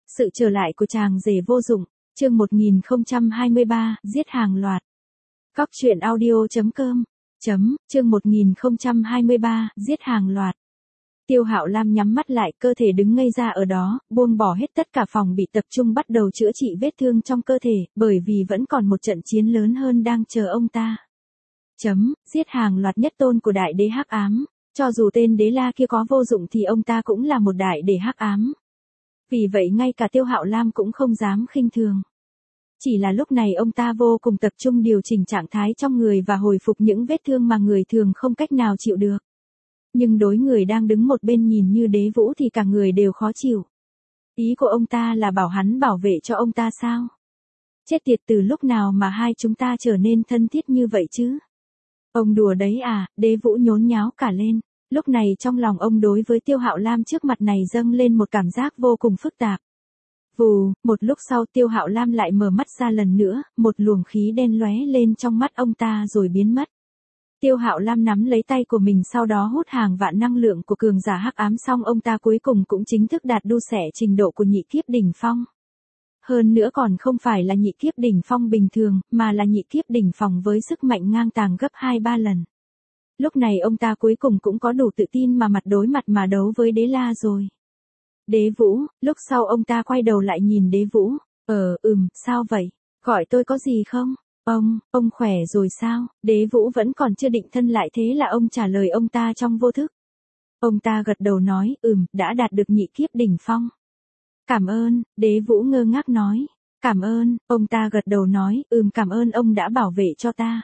Sự trở lại của chàng rể vô dụng, chương 1023, giết hàng loạt. Góc truyện audio.com, chương 1023, giết hàng loạt. Tiêu Hạo Lam nhắm mắt lại, cơ thể đứng ngây ra ở đó, buông bỏ hết tất cả phòng bị, tập trung bắt đầu chữa trị vết thương trong cơ thể, bởi vì vẫn còn một trận chiến lớn hơn đang chờ ông ta. Giết hàng loạt nhất tôn của đại đế hắc ám, cho dù tên đế la kia có vô dụng thì ông ta cũng là một đại đế hắc ám. Vì vậy ngay cả Tiêu Hạo Lam cũng không dám khinh thường. Chỉ là lúc này ông ta vô cùng tập trung điều chỉnh trạng thái trong người và hồi phục những vết thương mà người thường không cách nào chịu được. Nhưng đối người đang đứng một bên nhìn như Đế Vũ thì cả người đều khó chịu. Ý của ông ta là bảo hắn bảo vệ cho ông ta sao? Chết tiệt, từ lúc nào mà hai chúng ta trở nên thân thiết như vậy chứ? Ông đùa đấy à? Đế Vũ nhốn nháo cả lên. Lúc này trong lòng ông đối với Tiêu Hạo Lam trước mặt này dâng lên một cảm giác vô cùng phức tạp. Vù, một lúc sau Tiêu Hạo Lam lại mở mắt ra lần nữa, một luồng khí đen lóe lên trong mắt ông ta rồi biến mất. Tiêu Hạo Lam nắm lấy tay của mình, sau đó hút hàng vạn năng lượng của cường giả hắc ám, xong ông ta cuối cùng cũng chính thức đạt đu xẻ trình độ của nhị kiếp đỉnh phong. Hơn nữa còn không phải là nhị kiếp đỉnh phong bình thường, mà là nhị kiếp đỉnh phong với sức mạnh ngang tàng gấp 2-3 lần. Lúc này ông ta cuối cùng cũng có đủ tự tin mà mặt đối mặt mà đấu với đế la rồi. Đế Vũ, lúc sau ông ta quay đầu lại nhìn Đế Vũ. Sao vậy? Gọi tôi có gì không? Ông khỏe rồi sao? Đế Vũ vẫn còn chưa định thân lại, thế là ông trả lời ông ta trong vô thức. Ông ta gật đầu nói, đã đạt được nhị kiếp đỉnh phong. Cảm ơn, Đế Vũ ngơ ngác nói. Cảm ơn, ông ta gật đầu nói, cảm ơn ông đã bảo vệ cho ta.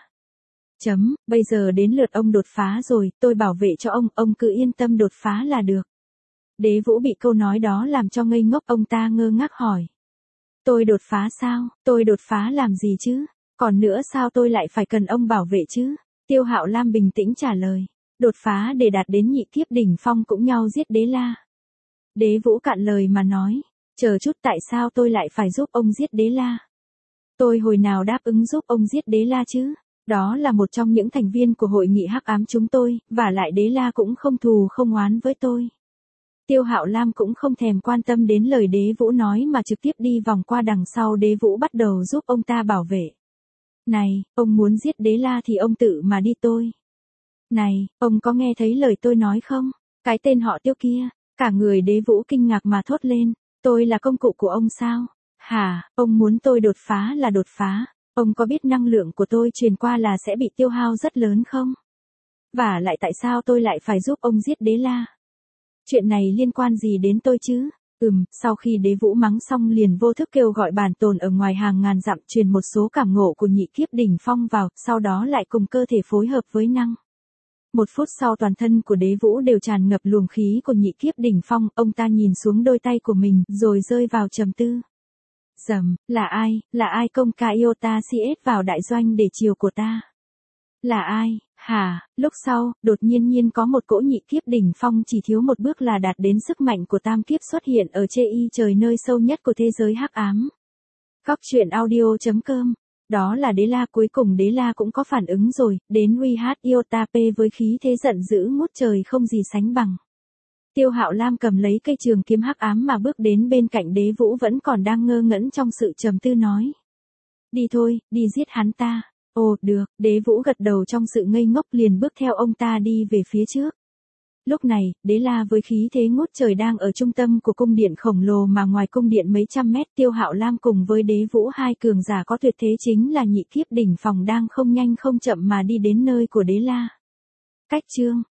Bây giờ đến lượt ông đột phá rồi, tôi bảo vệ cho ông cứ yên tâm đột phá là được. Đế Vũ bị câu nói đó làm cho ngây ngốc, ông ta ngơ ngác hỏi. Tôi đột phá sao? Tôi đột phá làm gì chứ? Còn nữa sao tôi lại phải cần ông bảo vệ chứ? Tiêu Hạo Lam bình tĩnh trả lời. Đột phá để đạt đến nhị kiếp đỉnh phong cũng nhau giết đế la. Đế Vũ cạn lời mà nói. Chờ chút, tại sao tôi lại phải giúp ông giết đế la? Tôi hồi nào đáp ứng giúp ông giết đế la chứ? Đó là một trong những thành viên của hội nghị hắc ám chúng tôi, và lại đế la cũng không thù không oán với tôi. Tiêu Hạo Lam cũng không thèm quan tâm đến lời Đế Vũ nói mà trực tiếp đi vòng qua đằng sau Đế Vũ, bắt đầu giúp ông ta bảo vệ. Này, ông muốn giết đế la thì ông tự mà đi tôi. Này, ông có nghe thấy lời tôi nói không? Cái tên họ Tiêu kia. Cả người Đế Vũ kinh ngạc mà thốt lên. Tôi là công cụ của ông sao? Hả, ông muốn tôi đột phá là đột phá. Ông có biết năng lượng của tôi truyền qua là sẽ bị tiêu hao rất lớn không? Và lại tại sao tôi lại phải giúp ông giết đế la? Chuyện này liên quan gì đến tôi chứ? Sau khi Đế Vũ mắng xong liền vô thức kêu gọi bản tồn ở ngoài hàng ngàn dặm, truyền một số cảm ngộ của nhị kiếp đỉnh phong vào, sau đó lại cùng cơ thể phối hợp với năng. 1 phút sau toàn thân của Đế Vũ đều tràn ngập luồng khí của nhị kiếp đỉnh phong, ông ta nhìn xuống đôi tay của mình, rồi rơi vào trầm tư. Là ai công ca Iota CS vào đại doanh để chiều của ta? Là ai? Hả? Lúc sau, đột nhiên có một cỗ nhị kiếp đỉnh phong chỉ thiếu một bước là đạt đến sức mạnh của tam kiếp xuất hiện ở chê y trời, nơi sâu nhất của thế giới hắc ám. Góc truyện audio.com. Đó là đế la. Cuối cùng đế la cũng có phản ứng rồi, đến uy hát Iota P với khí thế giận dữ ngút trời không gì sánh bằng. Tiêu Hạo Lam cầm lấy cây trường kiếm hắc ám mà bước đến bên cạnh Đế Vũ, vẫn còn đang ngơ ngẩn trong sự trầm tư nói. Đi thôi, đi giết hắn ta. Ồ, được, Đế Vũ gật đầu trong sự ngây ngốc, liền bước theo ông ta đi về phía trước. Lúc này, đế la với khí thế ngút trời đang ở trung tâm của cung điện khổng lồ, mà ngoài cung điện mấy trăm mét, Tiêu Hạo Lam cùng với Đế Vũ, hai cường giả có tuyệt thế chính là nhị kiếp đỉnh phong, đang không nhanh không chậm mà đi đến nơi của đế la. Cách chương